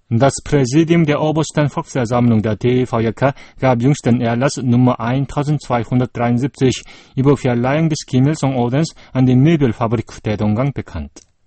Das Präsidium der obersten Volksversammlung der DVJK gab jüngst den Erlass Nummer 1273 über Verleihung des Kim Il-sung Ordens an die Möbelfabrik Daedonggang bekannt.